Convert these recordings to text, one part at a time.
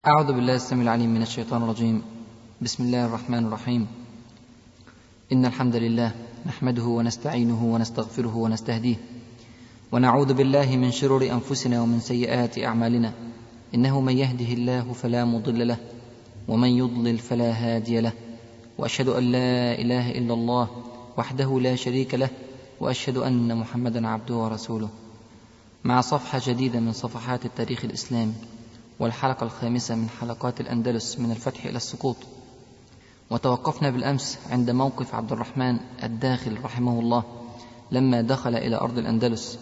أعوذ بالله السميع العليم من الشيطان الرجيم. بسم الله الرحمن الرحيم. إن الحمد لله نحمده ونستعينه ونستغفره ونستهديه، ونعوذ بالله من شرور أنفسنا ومن سيئات أعمالنا، إنه من يهده الله فلا مضل له ومن يضلل فلا هادي له، وأشهد أن لا إله إلا الله وحده لا شريك له، وأشهد أن محمدا عبده ورسوله. مع صفحة جديدة من صفحات التاريخ الإسلامي، والحلقة الخامسة من حلقات الأندلس من الفتح إلى السقوط. وتوقفنا بالأمس عند موقف عبد الرحمن الداخل رحمه الله لما دخل إلى أرض الأندلس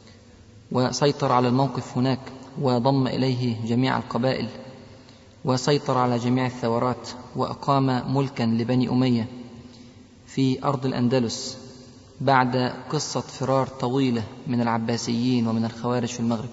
وسيطر على الموقف هناك، وضم إليه جميع القبائل، وسيطر على جميع الثورات، وأقام ملكا لبني أمية في أرض الأندلس بعد قصة فرار طويلة من العباسيين ومن الخوارج في المغرب.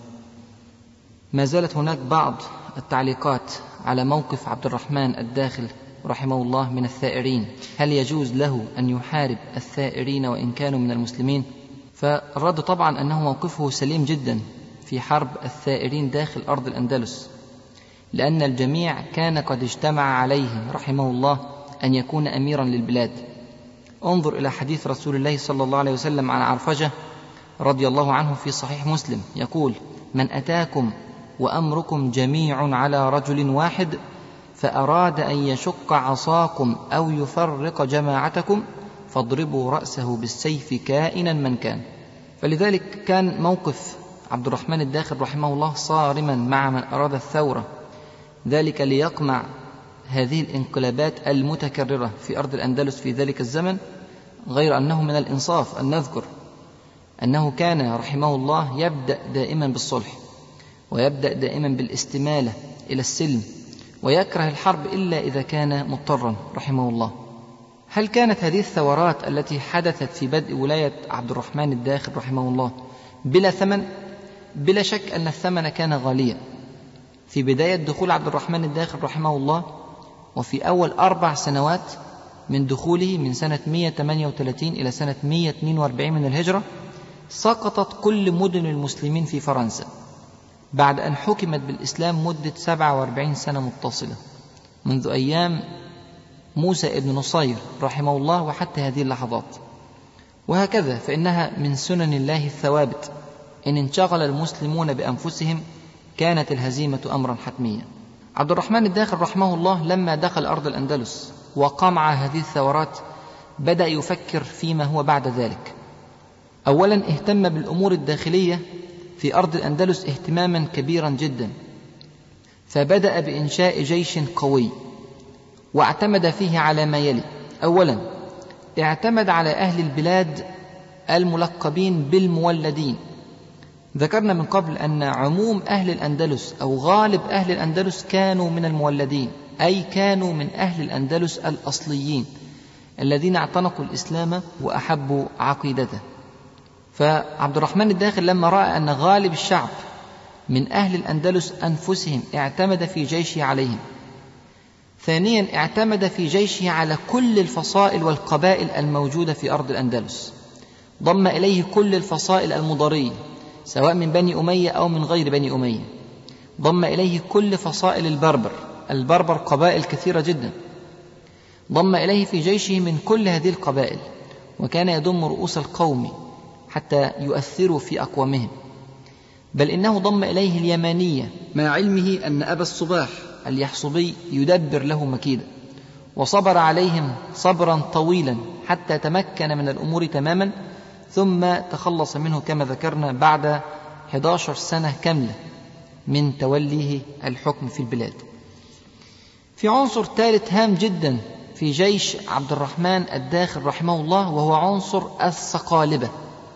ما زالت هناك بعض التعليقات على موقف عبد الرحمن الداخل رحمه الله من الثائرين. هل يجوز له أن يحارب الثائرين وإن كانوا من المسلمين؟ فالرد طبعا أنه موقفه سليم جدا في حرب الثائرين داخل أرض الأندلس، لأن الجميع كان قد اجتمع عليه رحمه الله أن يكون أميرا للبلاد. انظر إلى حديث رسول الله صلى الله عليه وسلم عن عرفجة رضي الله عنه في صحيح مسلم، يقول: من أتاكم وأمركم جميع على رجل واحد فأراد أن يشق عصاكم أو يفرق جماعتكم فاضربوا رأسه بالسيف كائنا من كان. فلذلك كان موقف عبد الرحمن الداخل رحمه الله صارما مع من أراد الثورة، ذلك ليقمع هذه الانقلابات المتكررة في أرض الأندلس في ذلك الزمن. غير أنه من الإنصاف أن نذكر أنه كان رحمه الله يبدأ دائما بالصلح، ويبدأ دائما بالاستمالة إلى السلم، ويكره الحرب إلا إذا كان مضطرا رحمه الله. هل كانت هذه الثورات التي حدثت في بدء ولاية عبد الرحمن الداخل رحمه الله بلا ثمن؟ بلا شك أن الثمن كان غاليا. في بداية دخول عبد الرحمن الداخل رحمه الله، وفي أول 4 سنوات من دخوله من سنة 138 إلى سنة 142 من الهجرة، سقطت كل مدن المسلمين في فرنسا بعد أن حكمت بالإسلام مدة 47 سنة متصلة، منذ أيام موسى ابن نصير رحمه الله وحتى هذه اللحظات. وهكذا فإنها من سنن الله الثوابت، إن انشغل المسلمون بأنفسهم كانت الهزيمة أمرا حتميا. عبد الرحمن الداخل رحمه الله لما دخل أرض الأندلس وقمع هذه الثورات بدأ يفكر فيما هو بعد ذلك. أولا اهتم بالأمور الداخلية في أرض الأندلس اهتماما كبيرا جدا، فبدأ بإنشاء جيش قوي، واعتمد فيه على ما يلي. أولا اعتمد على أهل البلاد الملقبين بالمولدين. ذكرنا من قبل أن عموم أهل الأندلس أو غالب أهل الأندلس كانوا من المولدين، أي كانوا من أهل الأندلس الأصليين الذين اعتنقوا الإسلام وأحبوا عقيدته. فعبد الرحمن الداخل لما رأى أن غالب الشعب من أهل الأندلس أنفسهم اعتمد في جيشه عليهم. ثانيا اعتمد في جيشه على كل الفصائل والقبائل الموجودة في أرض الأندلس، ضم إليه كل الفصائل المضرية سواء من بني أمية أو من غير بني أمية، ضم إليه كل فصائل البربر قبائل كثيرة جدا، ضم إليه في جيشه من كل هذه القبائل، وكان يضم رؤوس القوم حتى يؤثروا في أقوامهم. بل إنه ضم إليه اليمانية مع علمه أن أبا الصباح اليحصبي يدبر له مكيدا، وصبر عليهم صبرا طويلا حتى تمكن من الأمور تماما، ثم تخلص منه كما ذكرنا بعد 11 سنة كاملة من توليه الحكم في البلاد. في عنصر ثالث هام جدا في جيش عبد الرحمن الداخل رحمه الله، وهو عنصر الصقالبة.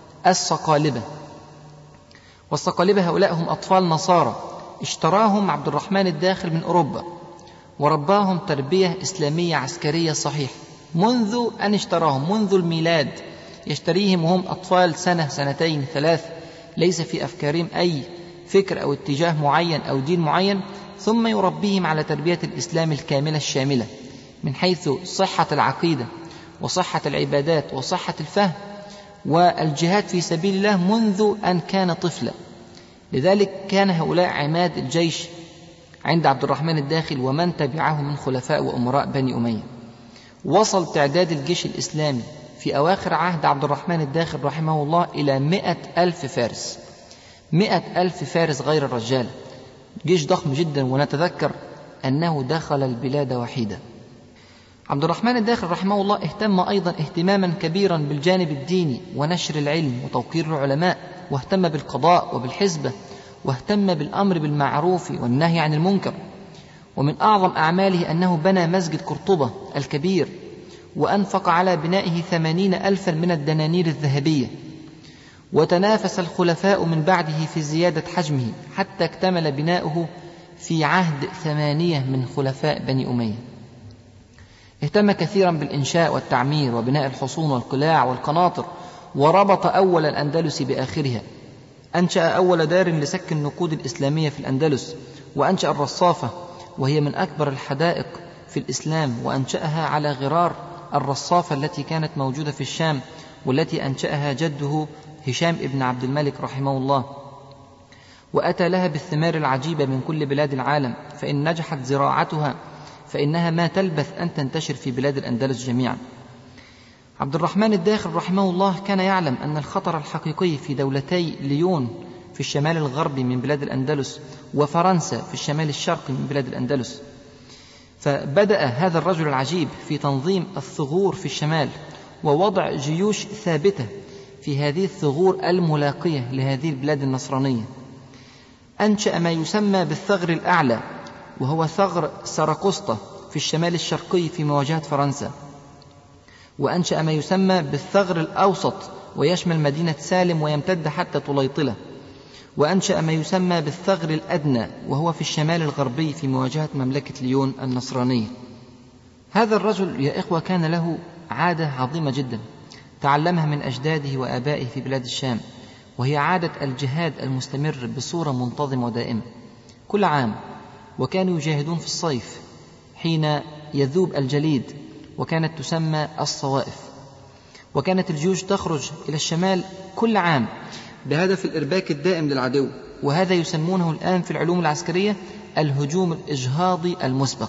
والصقالبة هؤلاء هم أطفال نصارى اشتراهم عبد الرحمن الداخل من أوروبا، ورباهم تربية إسلامية عسكرية صحيحة منذ أن اشتراهم، منذ الميلاد يشتريهم وهم أطفال 1 2 3، ليس في أفكارهم أي فكر أو اتجاه معين أو دين معين، ثم يربيهم على تربية الإسلام الكاملة الشاملة من حيث صحة العقيدة وصحة العبادات وصحة الفهم والجهاد في سبيل الله منذ أن كان طفلا. لذلك كان هؤلاء عماد الجيش عند عبد الرحمن الداخل ومن تبعه من خلفاء وأمراء بني أمية. وصل تعداد الجيش الإسلامي في أواخر عهد عبد الرحمن الداخل رحمه الله إلى 100,000 فارس، 100,000 فارس غير الرجال، جيش ضخم جدا. ونتذكر أنه دخل البلاد وحيدا. عبد الرحمن الداخل رحمه الله اهتم أيضا اهتماما كبيرا بالجانب الديني ونشر العلم وتوقير العلماء، واهتم بالقضاء وبالحسبة، واهتم بالأمر بالمعروف والنهي عن المنكر. ومن أعظم أعماله أنه بنى مسجد قرطبة الكبير، وأنفق على بنائه 80,000 من الدنانير الذهبية. وتنافس الخلفاء من بعده في زيادة حجمه حتى اكتمل بناؤه في عهد 8 من خلفاء بني أمية. اهتم كثيرا بالإنشاء والتعمير وبناء الحصون والقلاع والقناطر، وربط أول الأندلس بآخرها. أنشأ أول دار لسك النقود الإسلامية في الأندلس، وأنشأ الرصافة وهي من أكبر الحدائق في الإسلام، وأنشأها على غرار الرصافة التي كانت موجودة في الشام، والتي أنشأها جده هشام ابن عبد الملك رحمه الله. وأتى لها بالثمار العجيبة من كل بلاد العالم، فإن نجحت زراعتها فإنها ما تلبث أن تنتشر في بلاد الأندلس جميعا. عبد الرحمن الداخل رحمه الله كان يعلم أن الخطر الحقيقي في دولتي ليون في الشمال الغربي من بلاد الأندلس وفرنسا في الشمال الشرقي من بلاد الأندلس. فبدأ هذا الرجل العجيب في تنظيم الثغور في الشمال ووضع جيوش ثابتة في هذه الثغور الملاقية لهذه البلاد النصرانية. أنشأ ما يسمى بالثغر الأعلى، وهو ثغر سراقسطة في الشمال الشرقي في مواجهة فرنسا. وأنشأ ما يسمى بالثغر الأوسط، ويشمل مدينة سالم ويمتد حتى طليطلة. وأنشأ ما يسمى بالثغر الأدنى، وهو في الشمال الغربي في مواجهة مملكة ليون النصرانية. هذا الرجل يا إخوة كان له عادة عظيمة جدا تعلمها من أجداده وآبائه في بلاد الشام، وهي عادة الجهاد المستمر بصورة منتظمة ودائمة كل عام. وكانوا يجاهدون في الصيف حين يذوب الجليد، وكانت تسمى الصوائف. وكانت الجيوش تخرج إلى الشمال كل عام بهدف الإرباك الدائم للعدو، وهذا يسمونه الآن في العلوم العسكرية الهجوم الإجهاضي المسبق.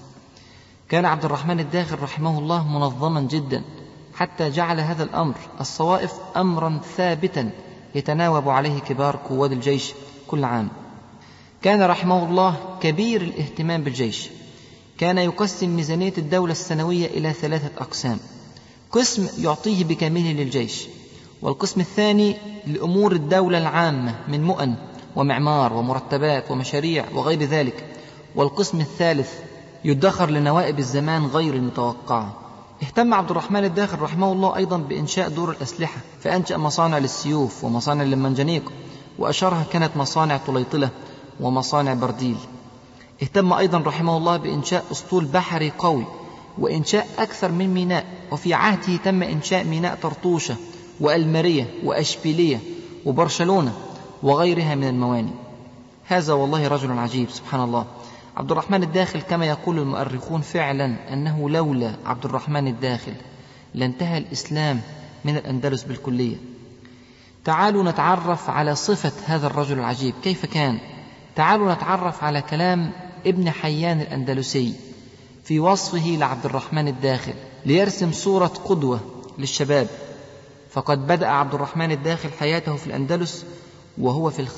كان عبد الرحمن الداخل رحمه الله منظما جدا، حتى جعل هذا الأمر الصوائف أمرا ثابتا يتناوب عليه كبار قواد الجيش كل عام. كان رحمه الله كبير الاهتمام بالجيش. كان يقسم ميزانية الدولة السنوية إلى 3 أقسام: قسم يعطيه بكامله للجيش، والقسم الثاني لأمور الدولة العامة من مؤن ومعمار ومرتبات ومشاريع وغير ذلك، والقسم الثالث يدخر لنوائب الزمان غير المتوقعة. اهتم عبد الرحمن الداخل رحمه الله أيضا بإنشاء دور الأسلحة، فأنشأ مصانع للسيوف ومصانع للمنجنيق، وأشهرها كانت مصانع طليطلة ومصانع برديل. اهتم أيضا رحمه الله بإنشاء أسطول بحري قوي، وإنشاء أكثر من ميناء، وفي عهده تم إنشاء ميناء طرطوشة وألمرية وأشبيلية وبرشلونة وغيرها من الموانئ. هذا والله رجل عجيب سبحان الله. عبد الرحمن الداخل كما يقول المؤرخون فعلا أنه لولا عبد الرحمن الداخل لانتهى الإسلام من الأندلس بالكلية. تعالوا نتعرف على صفة هذا الرجل العجيب كيف كان. تعالوا نتعرف على كلام ابن حيان الأندلسي في وصفه لعبد الرحمن الداخل ليرسم صورة قدوة للشباب. فقد بدأ عبد الرحمن الداخل حياته في الأندلس وهو في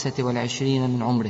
25 من عمره.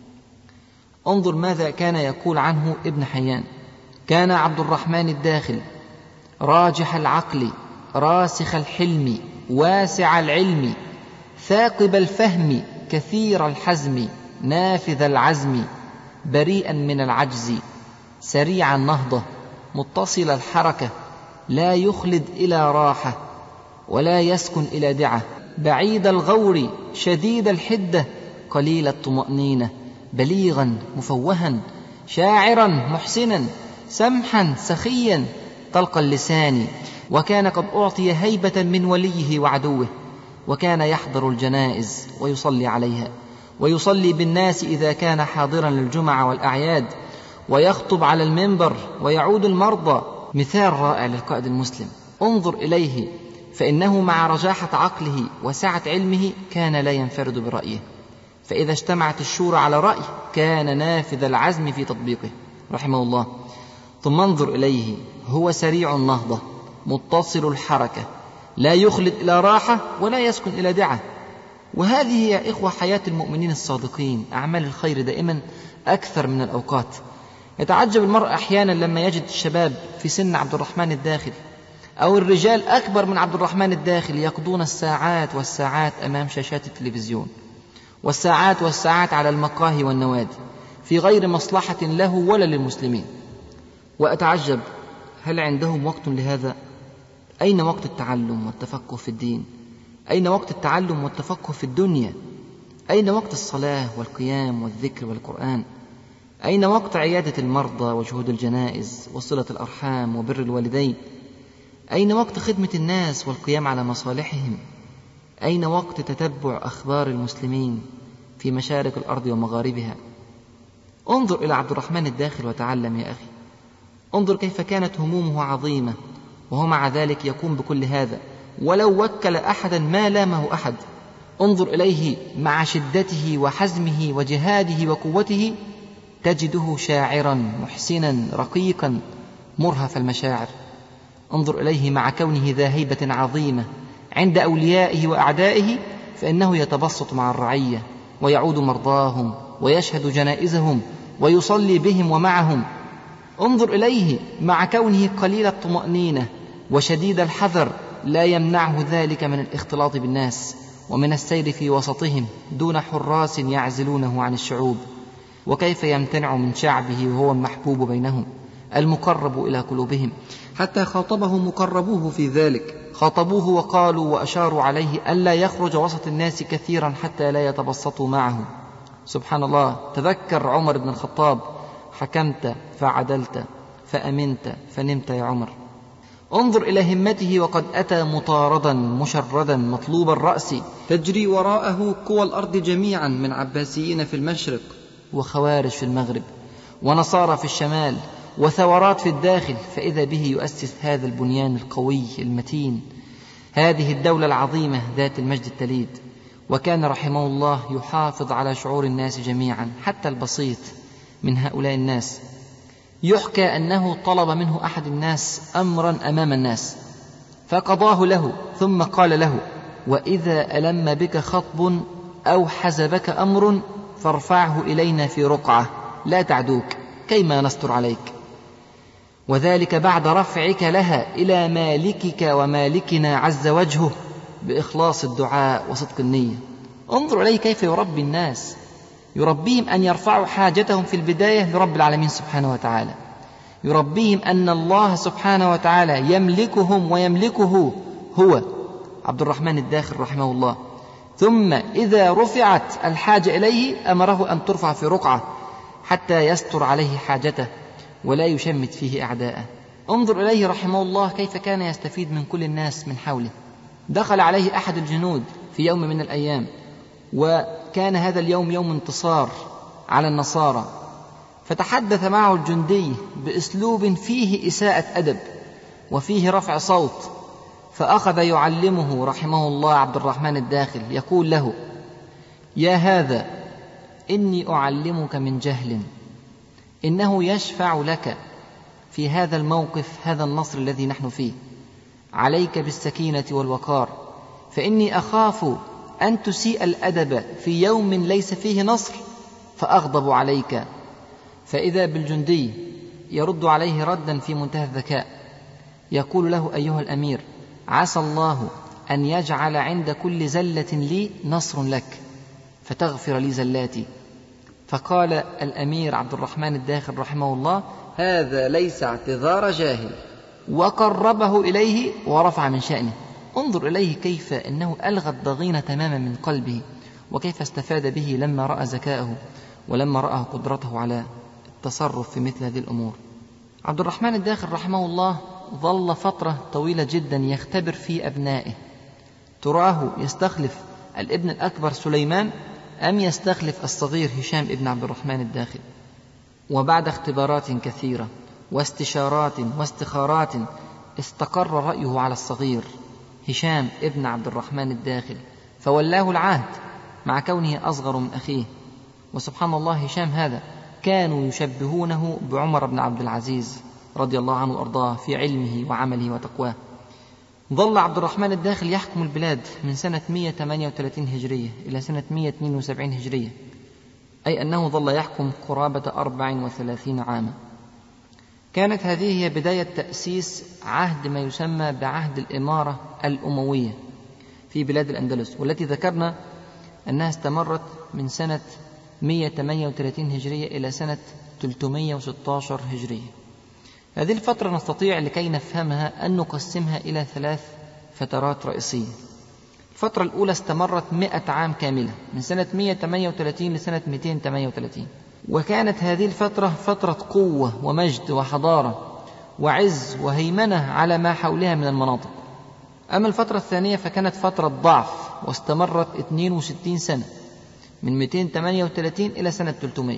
انظر ماذا كان يقول عنه ابن حيان: كان عبد الرحمن الداخل راجح العقل راسخ الحلم واسع العلم ثاقب الفهم كثير الحزم نافذ العزم بريئا من العجز سريع النهضة متصل الحركة لا يخلد إلى راحة ولا يسكن إلى دعة بعيد الغور شديد الحدة قليل الطمأنينة بليغا مفوها شاعرا محسنا سمحا سخيا طلق اللسان. وكان قد أعطي هيبة من وليه وعدوه، وكان يحضر الجنائز ويصلي عليها، ويصلي بالناس إذا كان حاضرا للجمعة والأعياد، ويخطب على المنبر ويعود المرضى. مثال رائع للقائد المسلم. انظر إليه، فإنه مع رجاحة عقله وسعة علمه كان لا ينفرد برأيه، فإذا اجتمعت الشورى على رأي كان نافذ العزم في تطبيقه رحمه الله. ثم انظر إليه، هو سريع النهضة متصل الحركة، لا يخلد إلى راحة ولا يسكن إلى دعة. وهذه يا إخوة حياة المؤمنين الصادقين، أعمال الخير دائما أكثر من الأوقات. يتعجب المرء أحيانا لما يجد الشباب في سن عبد الرحمن الداخل أو الرجال أكبر من عبد الرحمن الداخل يقضون الساعات والساعات أمام شاشات التلفزيون، والساعات والساعات على المقاهي والنوادي في غير مصلحة له ولا للمسلمين. وأتعجب، هل عندهم وقت لهذا؟ أين وقت التعلم والتفقه في الدين؟ أين وقت التعلم والتفقه في الدنيا؟ أين وقت الصلاة والقيام والذكر والقرآن؟ أين وقت عيادة المرضى وشهود الجنائز وصلة الأرحام وبر الوالدين؟ أين وقت خدمة الناس والقيام على مصالحهم؟ أين وقت تتبع أخبار المسلمين في مشارق الأرض ومغاربها؟ انظر إلى عبد الرحمن الداخل وتعلم يا أخي. انظر كيف كانت همومه عظيمة وهو مع ذلك يقوم بكل هذا، ولو وكل أحدا ما لامه أحد. انظر إليه مع شدته وحزمه وجهاده وقوته، تجده شاعرا محسنا رقيقا مرهف المشاعر. انظر إليه مع كونه ذا هيبة عظيمة عند أوليائه وأعدائه، فإنه يتبسط مع الرعية ويعود مرضاهم ويشهد جنائزهم ويصلي بهم ومعهم. انظر إليه مع كونه قليل الطمأنينة وشديد الحذر، لا يمنعه ذلك من الاختلاط بالناس ومن السير في وسطهم دون حراس يعزلونه عن الشعوب. وكيف يمتنع من شعبه وهو المحبوب بينهم المقرب إلى قلوبهم، حتى خاطبه مقربوه في ذلك، خاطبوه وقالوا وأشاروا عليه ألا يخرج وسط الناس كثيرا حتى لا يتبسطوا معه. سبحان الله، تذكر عمر بن الخطاب: حكمت فعدلت فأمنت فنمت يا عمر. انظر إلى همته، وقد أتى مطاردا مشردا مطلوب الرأس، تجري وراءه قوى الأرض جميعا من عباسيين في المشرق وخوارج في المغرب ونصارى في الشمال وثورات في الداخل، فإذا به يؤسس هذا البنيان القوي المتين، هذه الدولة العظيمة ذات المجد التليد. وكان رحمه الله يحافظ على شعور الناس جميعا حتى البسيط من هؤلاء الناس. يحكى أنه طلب منه أحد الناس أمرا أمام الناس فقضاه له، ثم قال له: وإذا ألم بك خطب أو حزبك أمر فارفعه إلينا في رقعة لا تعدوك كيما نستر عليك. وذلك بعد رفعك لها إلى مالكك ومالكنا عز وجهه بإخلاص الدعاء وصدق النية. انظر إليه كيف يربي الناس، يربيهم أن يرفعوا حاجتهم في البداية لرب العالمين سبحانه وتعالى، يربيهم أن الله سبحانه وتعالى يملكهم ويملكه هو عبد الرحمن الداخل رحمه الله. ثم إذا رفعت الحاجة إليه أمره أن ترفع في رقعة حتى يستر عليه حاجته ولا يشمت فيه أعداءه. انظر إليه رحمه الله كيف كان يستفيد من كل الناس من حوله. دخل عليه أحد الجنود في يوم من الأيام، وكان هذا اليوم يوم انتصار على النصارى، فتحدث معه الجندي بأسلوب فيه إساءة أدب وفيه رفع صوت، فأخذ يعلمه رحمه الله عبد الرحمن الداخل، يقول له: يا هذا إني أعلمك من جهل، إنه يشفع لك في هذا الموقف، هذا النصر الذي نحن فيه، عليك بالسكينة والوقار، فإني أخاف أن تسيء الأدب في يوم ليس فيه نصر فأغضب عليك. فإذا بالجندي يرد عليه ردا في منتهى الذكاء، يقول له: أيها الأمير، عسى الله أن يجعل عند كل زلة لي نصر لك فتغفر لي زلاتي. فقال الأمير عبد الرحمن الداخل رحمه الله: هذا ليس اعتذار جاهل، وقربه إليه ورفع من شأنه. انظر إليه كيف أنه ألغى الضغينة تماما من قلبه، وكيف استفاد به لما رأى ذكاءه ولما رأى قدرته على التصرف في مثل هذه الأمور. عبد الرحمن الداخل رحمه الله ظل فترة طويلة جدا يختبر في أبنائه، تراه يستخلف الابن الأكبر سليمان أم يستخلف الصغير هشام ابن عبد الرحمن الداخل. وبعد اختبارات كثيرة واستشارات واستخارات استقر رأيه على الصغير هشام ابن عبد الرحمن الداخل، فولاه العهد مع كونه أصغر من أخيه. وسبحان الله هشام هذا كانوا يشبهونه بعمر بن عبد العزيز رضي الله عنه وأرضاه في علمه وعمله وتقواه. ظل عبد الرحمن الداخل يحكم البلاد من سنة 138 هجرية إلى سنة 172 هجرية، أي أنه ظل يحكم قرابة 34 عاما. كانت هذه هي بداية تأسيس عهد ما يسمى بعهد الإمارة الأموية في بلاد الأندلس، والتي ذكرنا أنها استمرت من سنة 138 هجرية إلى سنة 316 هجرية. هذه الفترة نستطيع لكي نفهمها أن نقسمها إلى 3 فترات رئيسية. الفترة الأولى استمرت 100 عام كاملة من سنة 138 لسنة 238، وكانت هذه الفترة فترة قوة ومجد وحضارة وعز وهيمنة على ما حولها من المناطق. أما الفترة الثانية فكانت فترة ضعف واستمرت 62 سنة من 238 إلى سنة 300.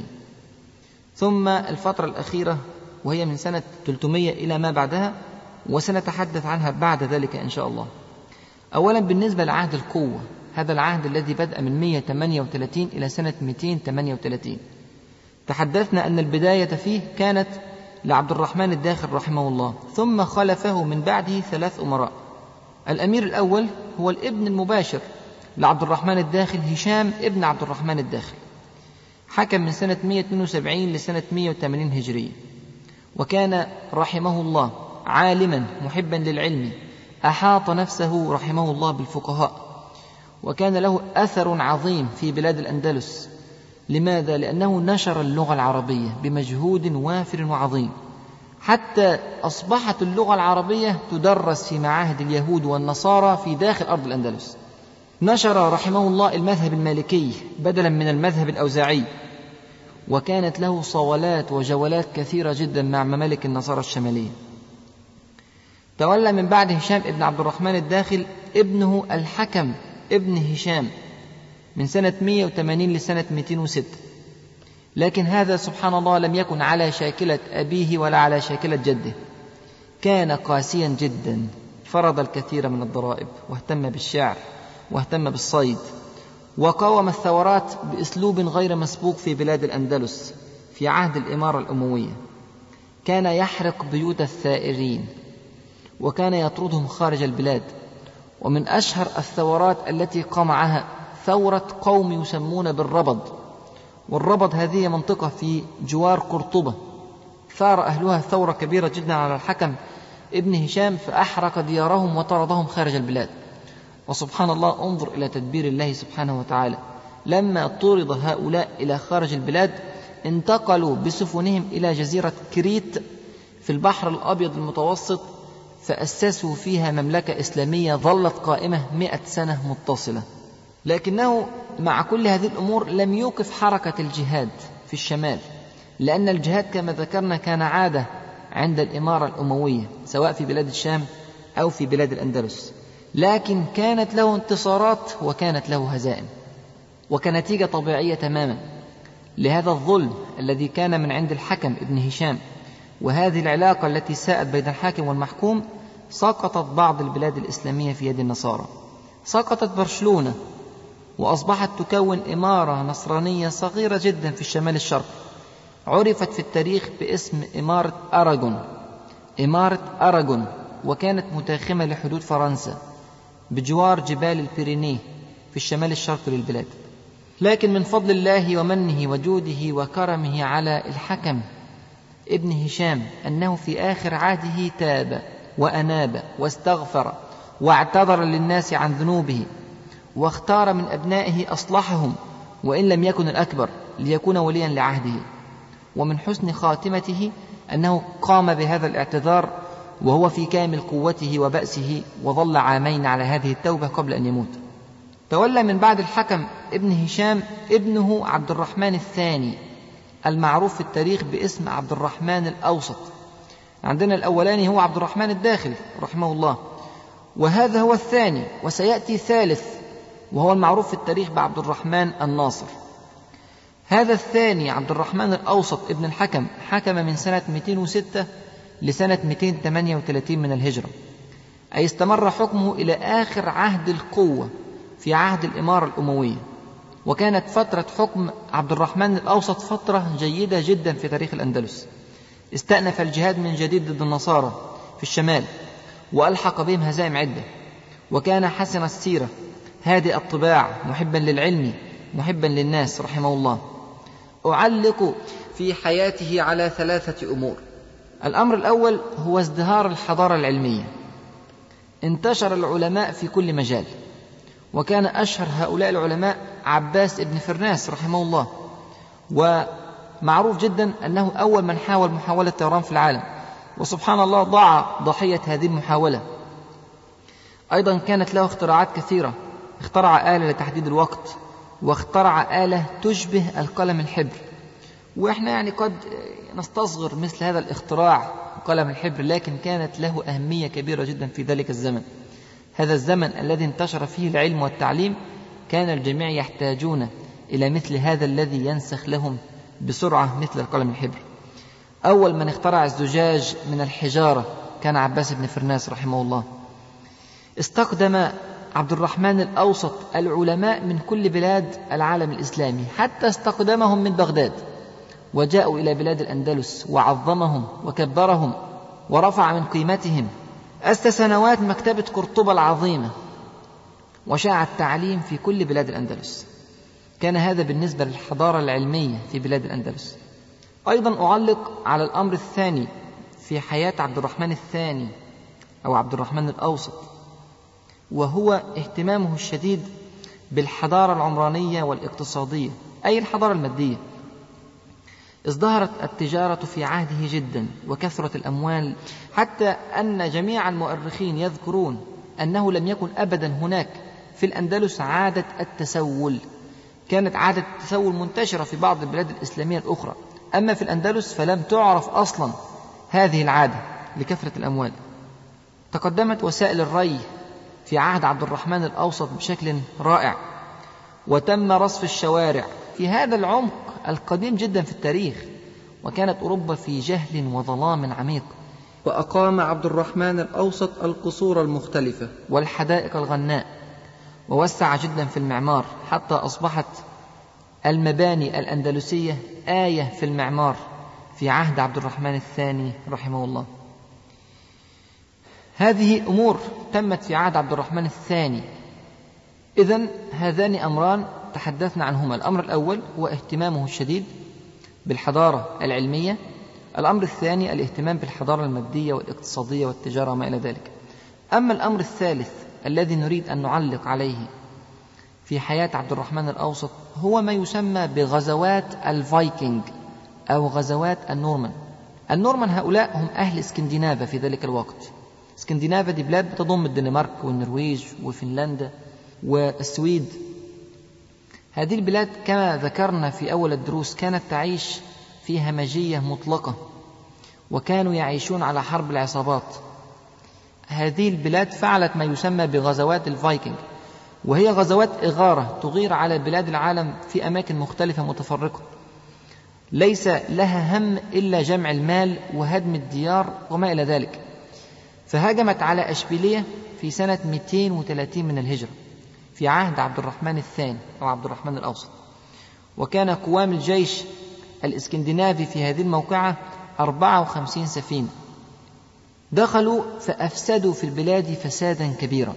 ثم الفترة الأخيرة وهي من سنة 300 إلى ما بعدها، وسنتحدث عنها بعد ذلك إن شاء الله. أولا بالنسبة لعهد القوة، هذا العهد الذي بدأ من 138 إلى سنة 238، تحدثنا أن البداية فيه كانت لعبد الرحمن الداخل رحمه الله، ثم خلفه من بعده 3 أمراء. الأمير الأول هو الابن المباشر لعبد الرحمن الداخل، هشام ابن عبد الرحمن الداخل، حكم من سنة 172 لسنة 180 هجرية، وكان رحمه الله عالما محبا للعلم، أحاط نفسه رحمه الله بالفقهاء، وكان له أثر عظيم في بلاد الأندلس. لماذا؟ لأنه نشر اللغة العربية بمجهود وافر وعظيم، حتى أصبحت اللغة العربية تدرس في معاهد اليهود والنصارى في داخل أرض الأندلس. نشر رحمه الله المذهب المالكي بدلا من المذهب الأوزاعي، وكانت له صولات وجولات كثيرة جدا مع ممالك النصارى الشمالية. تولى من بعد هشام ابن عبد الرحمن الداخل ابنه الحكم ابن هشام من سنة 180 لسنة 206، لكن هذا سبحان الله لم يكن على شاكلة أبيه ولا على شاكلة جده. كان قاسيا جدا، فرض الكثير من الضرائب، واهتم بالشعر، واهتم بالصيد، وقاوم الثورات بأسلوب غير مسبوق في بلاد الأندلس في عهد الإمارة الأموية. كان يحرق بيوت الثائرين، وكان يطردهم خارج البلاد. ومن أشهر الثورات التي قمعها ثورة قوم يسمون بالربض، والربض هذه منطقة في جوار قرطبة. ثار أهلها ثورة كبيرة جدا على الحكم ابن هشام، فأحرق ديارهم وطردهم خارج البلاد. وسبحان الله، انظر إلى تدبير الله سبحانه وتعالى، لما طرد هؤلاء إلى خارج البلاد انتقلوا بسفنهم إلى جزيرة كريت في البحر الأبيض المتوسط، فأسسوا فيها مملكة إسلامية ظلت قائمة 100 سنة متصلة. لكنه مع كل هذه الأمور لم يوقف حركة الجهاد في الشمال، لأن الجهاد كما ذكرنا كان عادة عند الإمارة الأموية سواء في بلاد الشام أو في بلاد الأندلس، لكن كانت له انتصارات وكانت له هزائم، وكنتيجة طبيعية تماما لهذا الظلم الذي كان من عند الحكم ابن هشام، وهذه العلاقة التي ساءت بين الحاكم والمحكوم، سقطت بعض البلاد الإسلامية في يد النصارى. سقطت برشلونة، وأصبحت تكون إمارة نصرانية صغيرة جدا في الشمال الشرقي، عرفت في التاريخ باسم إمارة أراغون. إمارة أراغون، وكانت متاخمة لحدود فرنسا بجوار جبال البيرينيه في الشمال الشرقي للبلاد. لكن من فضل الله ومنه وجوده وكرمه على الحكم ابن هشام أنه في آخر عهده تاب وأناب واستغفر واعتذر للناس عن ذنوبه، واختار من أبنائه أصلحهم وإن لم يكن الأكبر ليكون وليا لعهده. ومن حسن خاتمته أنه قام بهذا الاعتذار وهو في كامل قوته وبأسه، وظل 2 عام على هذه التوبة قبل أن يموت. تولى من بعد الحكم ابن هشام ابنه عبد الرحمن الثاني، المعروف في التاريخ باسم عبد الرحمن الأوسط. عندنا الأولاني هو عبد الرحمن الداخل رحمه الله، وهذا هو الثاني، وسيأتي ثالث وهو المعروف في التاريخ بعبد الرحمن الناصر. هذا الثاني عبد الرحمن الأوسط ابن الحكم حكم من سنة 206 لسنة 238 من الهجرة، أي استمر حكمه إلى آخر عهد القوة في عهد الإمارة الأموية. وكانت فترة حكم عبد الرحمن الأوسط فترة جيدة جدا في تاريخ الأندلس. استأنف الجهاد من جديد ضد النصارى في الشمال، وألحق بهم هزائم عدة، وكان حسن السيرة هادئ الطباع محبا للعلم محبا للناس رحمه الله. أعلق في حياته على 3 أمور. الأمر الأول هو ازدهار الحضارة العلمية. انتشر العلماء في كل مجال، وكان أشهر هؤلاء العلماء عباس ابن فرناس رحمه الله، ومعروف جدا أنه أول من حاول محاولة الطيران في العالم، وسبحان الله ضاع ضحية هذه المحاولة. أيضا كانت له اختراعات كثيرة، اخترع آلة لتحديد الوقت، واخترع آلة تشبه القلم الحبر، وإحنا يعني قد نستصغر مثل هذا الاختراع قلم الحبر، لكن كانت له أهمية كبيرة جدا في ذلك الزمن. هذا الزمن الذي انتشر فيه العلم والتعليم كان الجميع يحتاجون إلى مثل هذا الذي ينسخ لهم بسرعة مثل القلم الحبر. أول من اخترع الزجاج من الحجارة كان عباس بن فرناس رحمه الله. استقدم عبد الرحمن الأوسط العلماء من كل بلاد العالم الإسلامي، حتى استقدمهم من بغداد، وجاءوا إلى بلاد الأندلس وعظمهم وكبرهم ورفع من قيمتهم. أسس سنوات مكتبة قرطبة العظيمة، وشاع التعليم في كل بلاد الأندلس. كان هذا بالنسبة للحضارة العلمية في بلاد الأندلس. أيضا أعلق على الأمر الثاني في حياة عبد الرحمن الثاني أو عبد الرحمن الأوسط، وهو اهتمامه الشديد بالحضارة العمرانية والاقتصادية، أي الحضارة المادية. ازدهرت التجارة في عهده جدا وكثرت الأموال، حتى أن جميع المؤرخين يذكرون أنه لم يكن أبدا هناك في الأندلس عادة التسول. كانت عادة التسول منتشرة في بعض البلاد الإسلامية الأخرى، أما في الأندلس فلم تعرف أصلا هذه العادة لكثرة الأموال. تقدمت وسائل الري في عهد عبد الرحمن الأوسط بشكل رائع، وتم رصف الشوارع في هذا العمق القديم جدا في التاريخ، وكانت أوروبا في جهل وظلام عميق. وأقام عبد الرحمن الأوسط القصور المختلفة والحدائق الغناء، ووسع جدا في المعمار، حتى أصبحت المباني الأندلسية آية في المعمار في عهد عبد الرحمن الثاني رحمه الله. هذه أمور تمت في عهد عبد الرحمن الثاني. إذن هذان أمران تحدثنا عنهما. الأمر الأول هو اهتمامه الشديد بالحضارة العلمية. الأمر الثاني الاهتمام بالحضارة المادية والاقتصادية والتجارة وما إلى ذلك. أما الأمر الثالث الذي نريد أن نعلق عليه في حياة عبد الرحمن الأوسط هو ما يسمى بغزوات الفايكنج أو غزوات النورمان. النورمان هؤلاء هم أهل اسكندنافا في ذلك الوقت. اسكندنافا دي بلاد بتضم الدنمارك والنرويج وفنلندا والسويد. هذه البلاد كما ذكرنا في أول الدروس كانت تعيش في همجية مطلقة، وكانوا يعيشون على حرب العصابات. هذه البلاد فعلت ما يسمى بغزوات الفايكنج، وهي غزوات إغارة تغير على بلاد العالم في أماكن مختلفة متفرقة، ليس لها هم إلا جمع المال وهدم الديار وما إلى ذلك. فهاجمت على أشبيلية في سنة 230 من الهجرة في عهد عبد الرحمن الثاني أو عبد الرحمن الأوسط، وكان قوام الجيش الإسكندنافي في هذه الموقعة 54 سفينة. دخلوا فأفسدوا في البلاد فسادا كبيرا.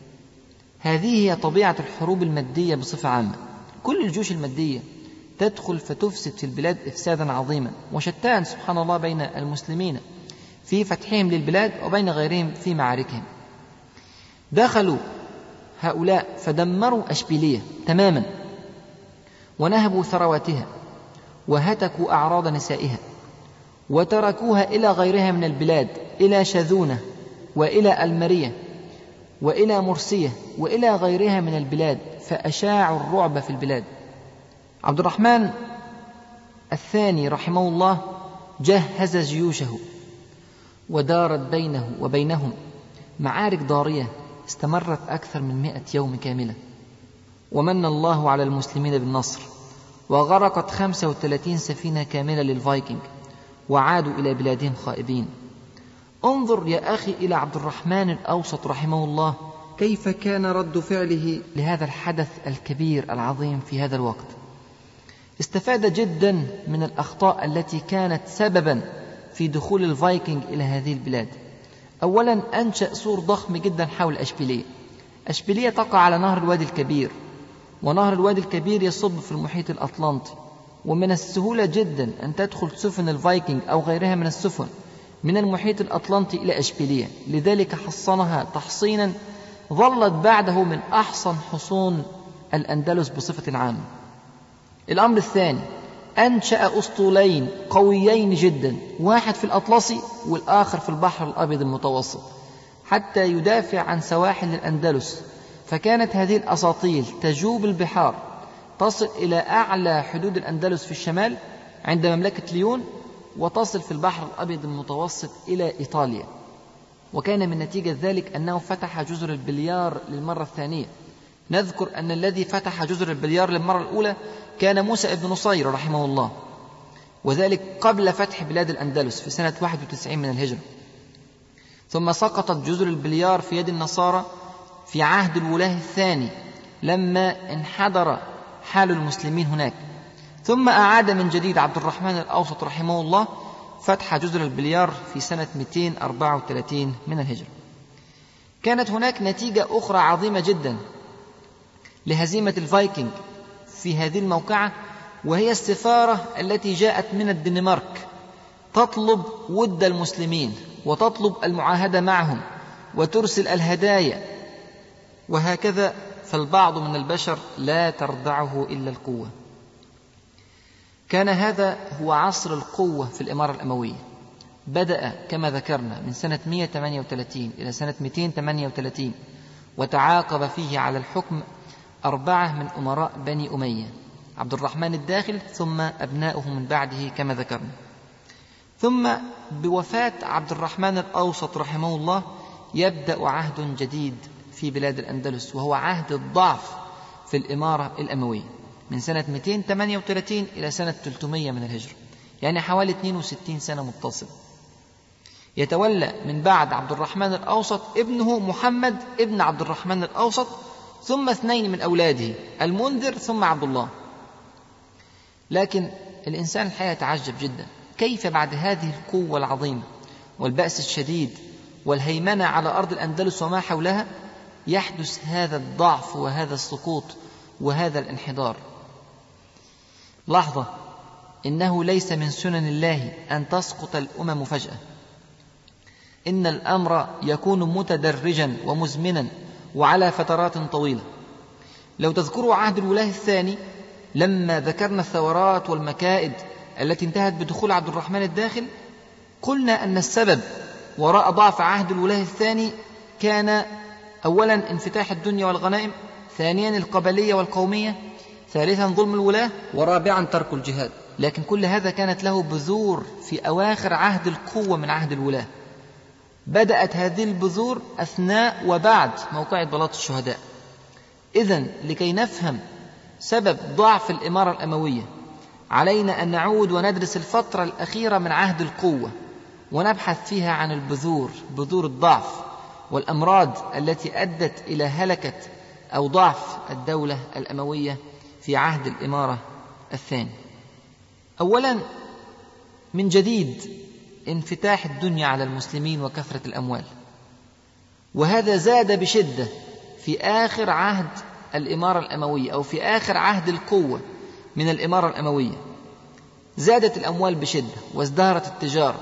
هذه هي طبيعة الحروب المادية بصفة عامة. كل الجيوش المادية تدخل فتفسد في البلاد إفسادا عظيما، وشتان سبحان الله بين المسلمين في فتحهم للبلاد وبين غيرهم في معاركهم. دخلوا هؤلاء فدمروا أشبيلية تماما، ونهبوا ثرواتها، وهتكوا أعراض نسائها، وتركوها إلى غيرها من البلاد، إلى شذونة وإلى المرية وإلى مرسية وإلى غيرها من البلاد، فأشاعوا الرعب في البلاد. عبد الرحمن الثاني رحمه الله جهز جيوشه، ودارت بينه وبينهم معارك ضارية استمرت أكثر من 100 يوم كاملة، ومن الله على المسلمين بالنصر، وغرقت 35 سفينة كاملة للفايكنج، وعادوا إلى بلادهم خائبين. انظر يا أخي إلى عبد الرحمن الأوسط رحمه الله كيف كان رد فعله لهذا الحدث الكبير العظيم في هذا الوقت. استفاد جدا من الأخطاء التي كانت سببا في دخول الفايكنج إلى هذه البلاد. أولا أنشأ سور ضخم جدا حول أشبيلية. أشبيلية تقع على نهر الوادي الكبير، ونهر الوادي الكبير يصب في المحيط الأطلنطي، ومن السهولة جدا أن تدخل سفن الفايكنج أو غيرها من السفن من المحيط الأطلنطي إلى أشبيلية، لذلك حصنها تحصينا ظلت بعده من أحصن حصون الأندلس بصفة عامة. الأمر الثاني، أنشأ أسطولين قويين جدا، واحد في الأطلسي والآخر في البحر الأبيض المتوسط، حتى يدافع عن سواحل الأندلس. فكانت هذه الأساطيل تجوب البحار تصل إلى أعلى حدود الأندلس في الشمال عند مملكة ليون، وتصل في البحر الأبيض المتوسط إلى إيطاليا. وكان من نتيجة ذلك أنه فتح جزر البليار للمرة الثانية. نذكر أن الذي فتح جزر البليار للمرة الأولى كان موسى ابن نصير رحمه الله، وذلك قبل فتح بلاد الأندلس في سنة 91 من الهجرة. ثم سقطت جزر البليار في يد النصارى في عهد الولاه الثاني لما انحدر حال المسلمين هناك. ثم أعاد من جديد عبد الرحمن الأوسط رحمه الله فتح جزر البليار في سنة 234 من الهجرة. كانت هناك نتيجة أخرى عظيمة جدا لهزيمة الفايكنج في هذه الموقعة، وهي السفارة التي جاءت من الدنمارك تطلب ود المسلمين وتطلب المعاهدة معهم وترسل الهدايا، وهكذا فالبعض من البشر لا تردعه إلا القوة. كان هذا هو عصر القوة في الإمارة الأموية. بدأ كما ذكرنا من سنة 138 إلى سنة 238، وتعاقب فيه على الحكم 4 من أمراء بني أمية، عبد الرحمن الداخل ثم أبناؤه من بعده كما ذكرنا. ثم بوفاة عبد الرحمن الأوسط رحمه الله يبدأ عهد جديد في بلاد الأندلس، وهو عهد الضعف في الإمارة الأموية من سنة 238 إلى سنة 300 من الهجرة، يعني حوالي 62 سنة متصلة. يتولى من بعد عبد الرحمن الأوسط ابنه محمد ابن عبد الرحمن الأوسط، ثم 2 من أولاده المنذر ثم عبد الله. لكن الإنسان الحقيقة يتعجب جدا كيف بعد هذه القوة العظيمة والبأس الشديد والهيمنة على أرض الأندلس وما حولها يحدث هذا الضعف وهذا السقوط وهذا الانحدار. لحظة، إنه ليس من سنن الله أن تسقط الأمم فجأة، إن الأمر يكون متدرجا ومزمنا وعلى فترات طويلة. لو تذكروا عهد الولاه الثاني لما ذكرنا الثورات والمكائد التي انتهت بدخول عبد الرحمن الداخل، قلنا أن السبب وراء ضعف عهد الولاه الثاني كان أولا انفتاح الدنيا والغنائم، ثانيا القبلية والقومية، ثالثا ظلم الولاة، ورابعا ترك الجهاد. لكن كل هذا كانت له بذور في أواخر عهد القوة من عهد الولاة. بدأت هذه البذور أثناء وبعد موقعة بلاط الشهداء. إذن لكي نفهم سبب ضعف الإمارة الأموية علينا أن نعود وندرس الفترة الأخيرة من عهد القوة، ونبحث فيها عن البذور، بذور الضعف والأمراض التي أدت إلى هلكة أو ضعف الدولة الأموية في عهد الإمارة الثاني. أولا، من جديد انفتاح الدنيا على المسلمين وكثرة الأموال، وهذا زاد بشدة في آخر عهد الإمارة الأموية أو في آخر عهد القوة من الإمارة الأموية. زادت الأموال بشدة وازدهرت التجارة،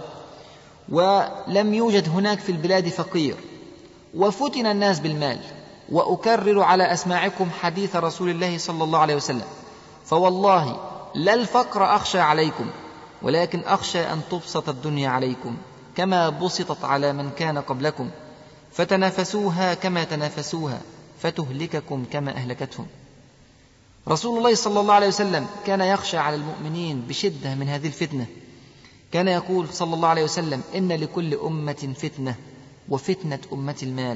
ولم يوجد هناك في البلاد فقير، وفتن الناس بالمال. وأكرر على أسماعكم حديث رسول الله صلى الله عليه وسلم: فوالله لا الفقر أخشى عليكم، ولكن أخشى أن تبسط الدنيا عليكم كما بسطت على من كان قبلكم، فتنافسوها كما تنافسوها فتهلككم كما أهلكتهم. رسول الله صلى الله عليه وسلم كان يخشى على المؤمنين بشدة من هذه الفتنة. كان يقول صلى الله عليه وسلم: إن لكل أمة فتنة وفتنة أمة المال.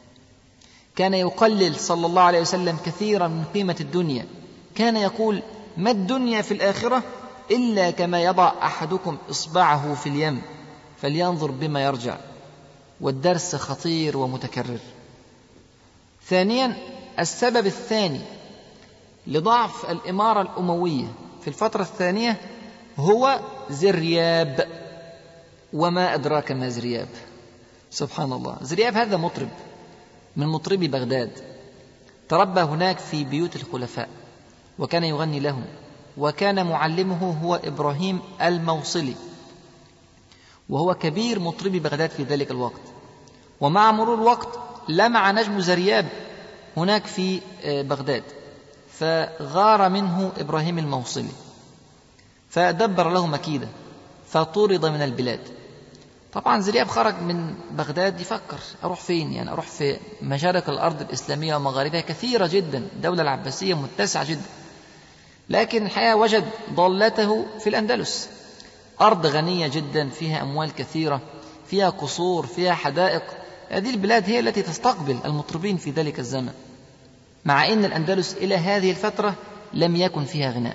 كان يقلل صلى الله عليه وسلم كثيرا من قيمة الدنيا. كان يقول: ما الدنيا في الآخرة إلا كما يضع أحدكم إصبعه في اليم فلينظر بما يرجع. والدرس خطير ومتكرر. ثانيا، السبب الثاني لضعف الإمارة الأموية في الفترة الثانية هو زرياب. وما أدراك ما زرياب؟ سبحان الله، زرياب هذا مطرب من مطربي بغداد، تربى هناك في بيوت الخلفاء وكان يغني لهم، وكان معلمه هو إبراهيم الموصلي، وهو كبير مطربي بغداد في ذلك الوقت. ومع مرور الوقت لمع نجم زرياب هناك في بغداد، فغار منه إبراهيم الموصلي فدبر له مكيدة فطرد من البلاد. طبعا زرياب خرج من بغداد يفكر أروح فين؟ يعني أروح في مشارق الأرض الإسلامية ومغاربها كثيرة جدا، الدولة العباسية متسعة جدا، لكن الحقيقة وجد ضالته في الأندلس، أرض غنية جدا فيها أموال كثيرة، فيها قصور، فيها حدائق. هذه البلاد هي التي تستقبل المطربين في ذلك الزمن، مع أن الأندلس إلى هذه الفترة لم يكن فيها غناء.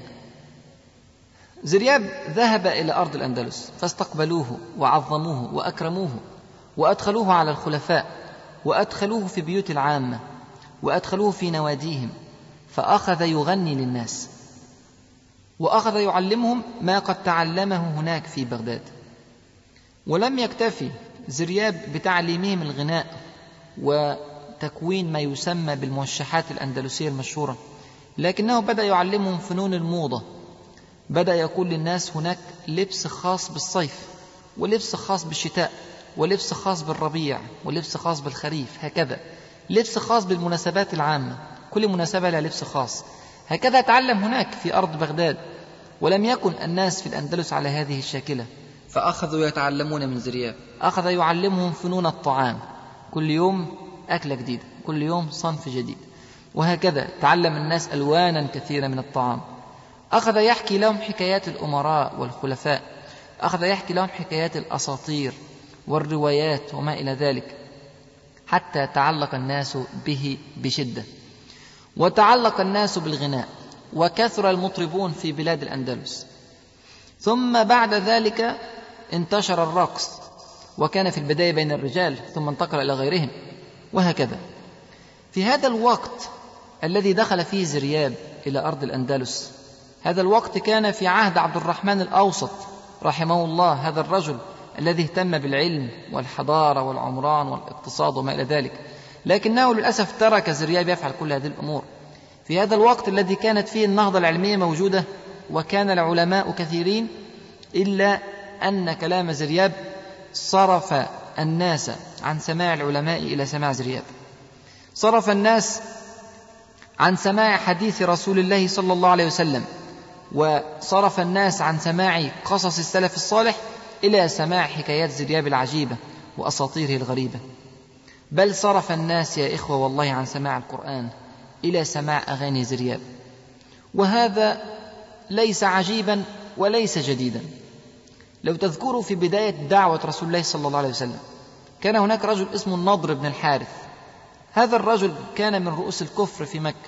زرياب ذهب إلى أرض الأندلس فاستقبلوه وعظموه وأكرموه وأدخلوه على الخلفاء وأدخلوه في بيوت العامة وأدخلوه في نواديهم، فأخذ يغني للناس وأخذ يعلمهم ما قد تعلمه هناك في بغداد. ولم يكتفي زرياب بتعليمهم الغناء وتكوين ما يسمى بالموشحات الأندلسية المشهورة، لكنه بدأ يعلمهم فنون الموضة. بدأ يقول للناس هناك لبس خاص بالصيف، ولبس خاص بالشتاء، ولبس خاص بالربيع، ولبس خاص بالخريف، هكذا لبس خاص بالمناسبات العامة، كل مناسبة لها لبس خاص. هكذا تعلم هناك في أرض بغداد، ولم يكن الناس في الأندلس على هذه الشاكلة، فأخذوا يتعلمون من زرياب. أخذ يعلمهم فنون الطعام، كل يوم أكلة جديدة، كل يوم صنف جديد، وهكذا تعلم الناس ألوانا كثيرة من الطعام. أخذ يحكي لهم حكايات الأمراء والخلفاء، أخذ يحكي لهم حكايات الأساطير والروايات وما إلى ذلك، حتى تعلق الناس به بشدة، وتعلق الناس بالغناء، وكثر المطربون في بلاد الأندلس. ثم بعد ذلك انتشر الرقص، وكان في البداية بين الرجال ثم انتقل إلى غيرهم، وهكذا. في هذا الوقت الذي دخل فيه زرياب إلى أرض الأندلس، هذا الوقت كان في عهد عبد الرحمن الأوسط رحمه الله، هذا الرجل الذي اهتم بالعلم والحضارة والعمران والاقتصاد وما إلى ذلك، لكنه للأسف ترك زرياب يفعل كل هذه الأمور في هذا الوقت الذي كانت فيه النهضة العلمية موجودة وكان العلماء كثيرين، إلا أن كلام زرياب صرف الناس عن سماع العلماء إلى سماع زرياب، صرف الناس عن سماع حديث رسول الله صلى الله عليه وسلم، وصرف الناس عن سماع قصص السلف الصالح إلى سماع حكايات زرياب العجيبة وأساطيره الغريبة. بل صرف الناس يا إخوة والله عن سماع القرآن إلى سماع أغاني زرياب. وهذا ليس عجيبا وليس جديدا. لو تذكروا في بداية دعوة رسول الله صلى الله عليه وسلم، كان هناك رجل اسمه النضر بن الحارث. هذا الرجل كان من رؤوس الكفر في مكة،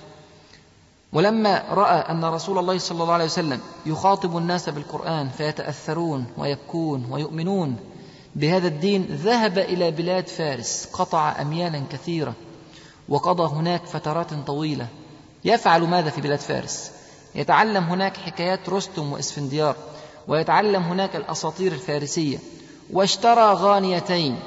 ولما رأى أن رسول الله صلى الله عليه وسلم يخاطب الناس بالقرآن فيتأثرون ويبكون ويؤمنون بهذا الدين، ذهب إلى بلاد فارس، قطع أميالا كثيرة وقضى هناك فترات طويلة. يفعل ماذا في بلاد فارس؟ يتعلم هناك حكايات رستم وإسفنديار، ويتعلم هناك الأساطير الفارسية، واشترى غانيتين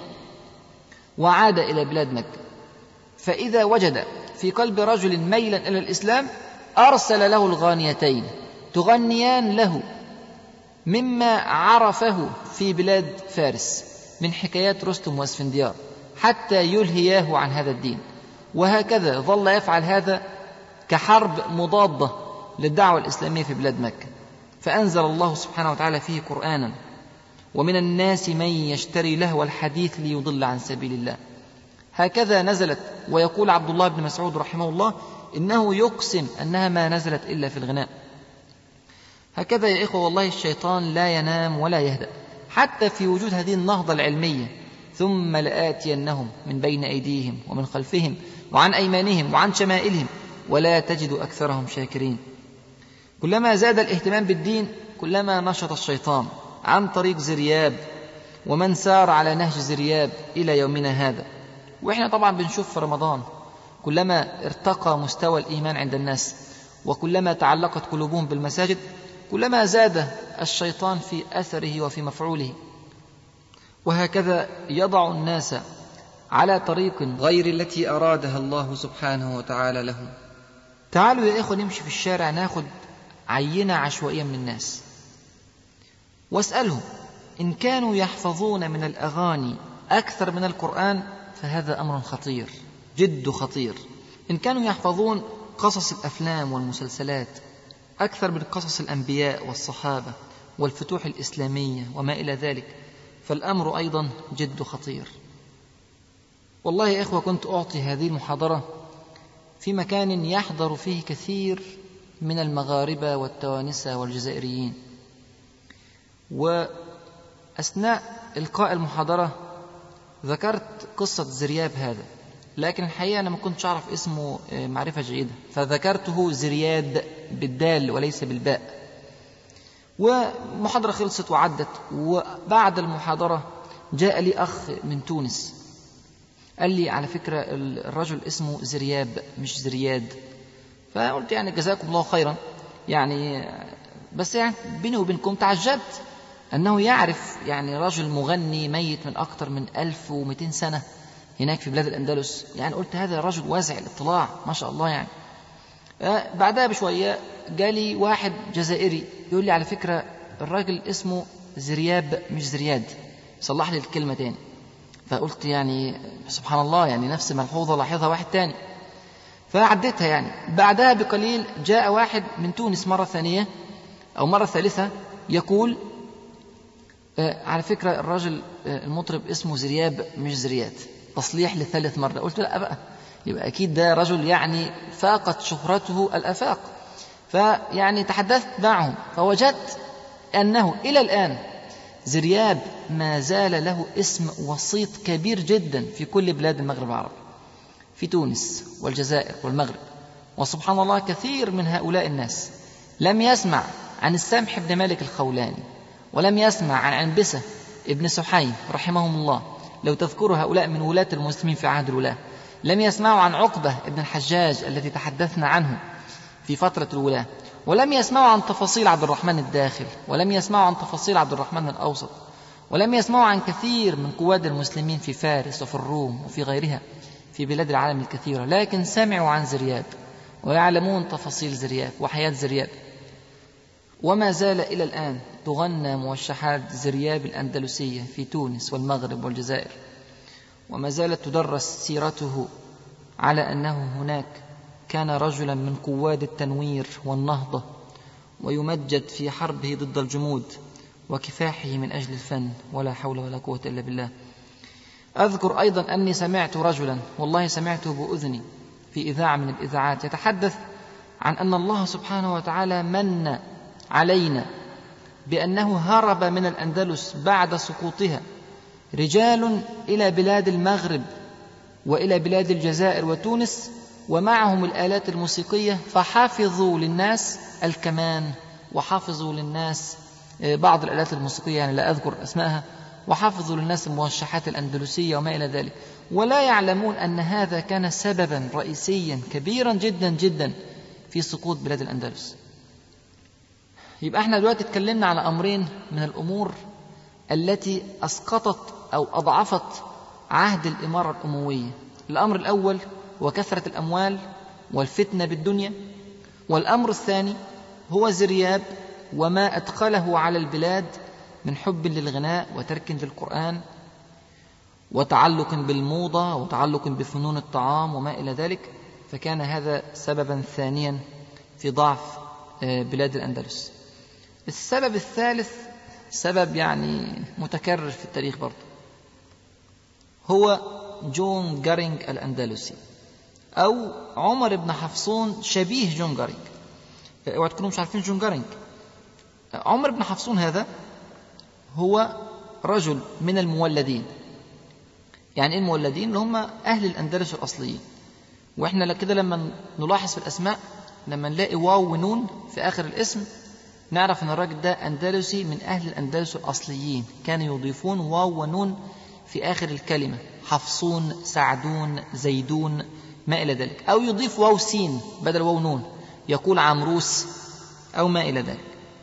وعاد إلى بلاد مكة. فإذا وجد في قلب رجل ميلا إلى الإسلام أرسل له الغانيتين تغنيان له مما عرفه في بلاد فارس من حكايات رستم واسفنديار، حتى يلهياه عن هذا الدين. وهكذا ظل يفعل هذا كحرب مضادة للدعوة الإسلامية في بلاد مكة. فأنزل الله سبحانه وتعالى فيه قرآنا: ومن الناس من يشتري لهو الحديث ليضل عن سبيل الله. هكذا نزلت. ويقول عبد الله بن مسعود رحمه الله إنه يقسم أنها ما نزلت إلا في الغناء. هكذا يا إخوة والله الشيطان لا ينام ولا يهدأ حتى في وجود هذه النهضة العلمية. ثم لآتينهم من بين أيديهم ومن خلفهم وعن أيمانهم وعن شمائلهم ولا تجد أكثرهم شاكرين. كلما زاد الاهتمام بالدين كلما نشط الشيطان عن طريق زرياب ومن سار على نهج زرياب إلى يومنا هذا. وإحنا طبعا بنشوف في رمضان كلما ارتقى مستوى الإيمان عند الناس وكلما تعلقت قلوبهم بالمساجد كلما زاد الشيطان في أثره وفي مفعوله، وهكذا يضع الناس على طريق غير التي أرادها الله سبحانه وتعالى لهم. تعالوا يا إخوة نمشي في الشارع ناخد عينة عشوائية من الناس واسألهم إن كانوا يحفظون من الأغاني أكثر من القرآن فهذا أمر خطير، جد خطير. إن كانوا يحفظون قصص الأفلام والمسلسلات أكثر من قصص الأنبياء والصحابة والفتوح الإسلامية وما إلى ذلك فالأمر أيضا جد خطير. والله يا إخوة كنت أعطي هذه المحاضرة في مكان يحضر فيه كثير من المغاربة والتوانسة والجزائريين، وأثناء إلقاء المحاضرة ذكرت قصة زرياب هذا، لكن الحقيقة أنا ما كنتش أعرف اسمه معرفة جيدة فذكرته زرياد بالدال وليس بالباء. ومحاضرة خلصت وعدت، وبعد المحاضرة جاء لي أخ من تونس قال لي على فكرة الرجل اسمه زرياب مش زرياد. فقلت يعني جزاكم الله خيرا، يعني بس يعني بيني وبينكم تعجبت أنه يعرف يعني رجل مغني ميت من أكثر من 1200 سنة هناك في بلاد الأندلس. يعني قلت هذا رجل واسع الاطلاع ما شاء الله. يعني بعدها بشوية جالي واحد جزائري يقول لي على فكرة الراجل اسمه زرياب مش زرياد، صلح لي الكلمة تاني. فقلت يعني سبحان الله، يعني نفس ملحوظة لاحظها واحد تاني فعديتها. يعني بعدها بقليل جاء واحد من تونس مرة ثانية أو مرة ثالثة يقول على فكرة الراجل المطرب اسمه زرياب مش زرياد، تصليح للثالث مرة. قلت لا بقى، يبقى أكيد ده رجل يعني فاقت شهرته الآفاق. فيعني تحدثت معهم فوجدت أنه إلى الآن زرياب ما زال له اسم وسيط كبير جدا في كل بلاد المغرب العربي، في تونس والجزائر والمغرب. وسبحان الله كثير من هؤلاء الناس لم يسمع عن السمح بن مالك الخولاني، ولم يسمع عن عنبسة ابن سحيم رحمهم الله، لو تذكروا هؤلاء من ولاة المسلمين في عهد الولاة. لم يسمعوا عن عقبة ابن الحجاج الذي تحدثنا عنه في فترة الولاة، ولم يسمعوا عن تفاصيل عبد الرحمن الداخل، ولم يسمعوا عن تفاصيل عبد الرحمن الأوسط، ولم يسمعوا عن كثير من قواد المسلمين في فارس وفي الروم وفي غيرها في بلاد العالم الكثيرة، لكن سمعوا عن زرياب ويعلمون تفاصيل زرياب وحياة زرياب. وما زال إلى الآن تغنى موشحات زرياب الأندلسية في تونس والمغرب والجزائر، وما زالت تدرس سيرته على أنه هناك كان رجلا من قواد التنوير والنهضة، ويمجد في حربه ضد الجمود وكفاحه من أجل الفن، ولا حول ولا قوة إلا بالله. أذكر أيضا أني سمعت رجلا، والله سمعته بأذني في إذاعة من الإذاعات، يتحدث عن أن الله سبحانه وتعالى من علينا بأنه هرب من الأندلس بعد سقوطها رجال إلى بلاد المغرب وإلى بلاد الجزائر وتونس، ومعهم الآلات الموسيقية، فحافظوا للناس الكمان وحافظوا للناس بعض الآلات الموسيقية يعني لا أذكر أسماءها، وحافظوا للناس الموشحات الأندلسية وما إلى ذلك، ولا يعلمون أن هذا كان سببا رئيسيا كبيرا جدا جدا في سقوط بلاد الأندلس. يبقى احنا دلوقتي اتكلمنا على أمرين من الأمور التي أسقطت أو أضعفت عهد الإمارة الأموية. الأمر الأول هو كثرة الأموال والفتنة بالدنيا، والأمر الثاني هو زرياب وما أدخله على البلاد من حب للغناء وترك للقرآن وتعلق بالموضة وتعلق بفنون الطعام وما إلى ذلك، فكان هذا سببا ثانيا في ضعف بلاد الأندلس. السبب الثالث سبب يعني متكرر في التاريخ برضه، هو جون جارينج الأندلسي أو عمر بن حفصون شبيه جون جارينج. اوعوا تكونوا مش عارفين جون جارينج. عمر بن حفصون هذا هو رجل من المولدين. يعني ايه المولدين؟ اللي هم أهل الأندلس الأصليين. وإحنا كده لما نلاحظ في الأسماء لما نلاقي واو ونون في آخر الاسم نعرف أن الراجل ده أندلسي من أهل الأندلس الأصليين، كانوا يضيفون واو ونون في آخر الكلمة، حفصون، سعدون، زيدون، ما إلى ذلك، أو يضيف واو سين بدل واو نون يقول عمروس أو ما إلى ذلك.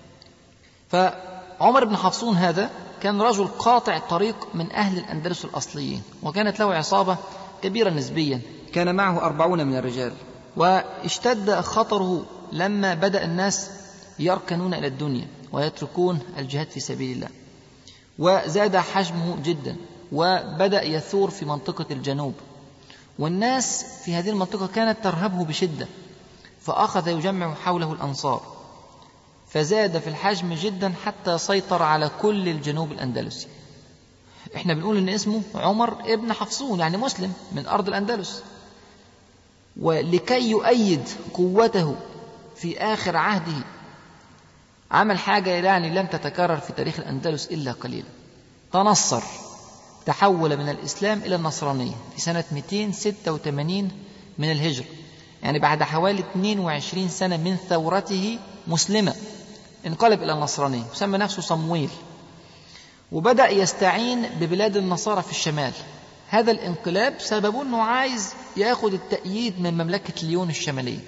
فعمر بن حفصون هذا كان رجل قاطع طريق من أهل الأندلس الأصليين، وكانت له عصابة كبيرة نسبيا، كان معه 40 من الرجال، واشتد خطره لما بدأ الناس يركنون إلى الدنيا ويتركون الجهاد في سبيل الله، وزاد حجمه جدا وبدأ يثور في منطقة الجنوب، والناس في هذه المنطقة كانت ترهبه بشدة، فأخذ يجمع حوله الأنصار، فزاد في الحجم جدا حتى سيطر على كل الجنوب الأندلسي. احنا بنقول ان اسمه عمر ابن حفصون، يعني مسلم من أرض الأندلس، ولكي يؤيد قوته في آخر عهده عمل حاجة يعني لم تتكرر في تاريخ الأندلس إلا قليلا، تنصر، تحول من الإسلام إلى النصرانية في سنة 286 من الهجرة، يعني بعد حوالي 22 سنة من ثورته مسلمة انقلب إلى النصرانية، يسمى نفسه صمويل، وبدأ يستعين ببلاد النصارى في الشمال. هذا الانقلاب سببه أنه عايز يأخذ التأييد من مملكة ليون الشمالية،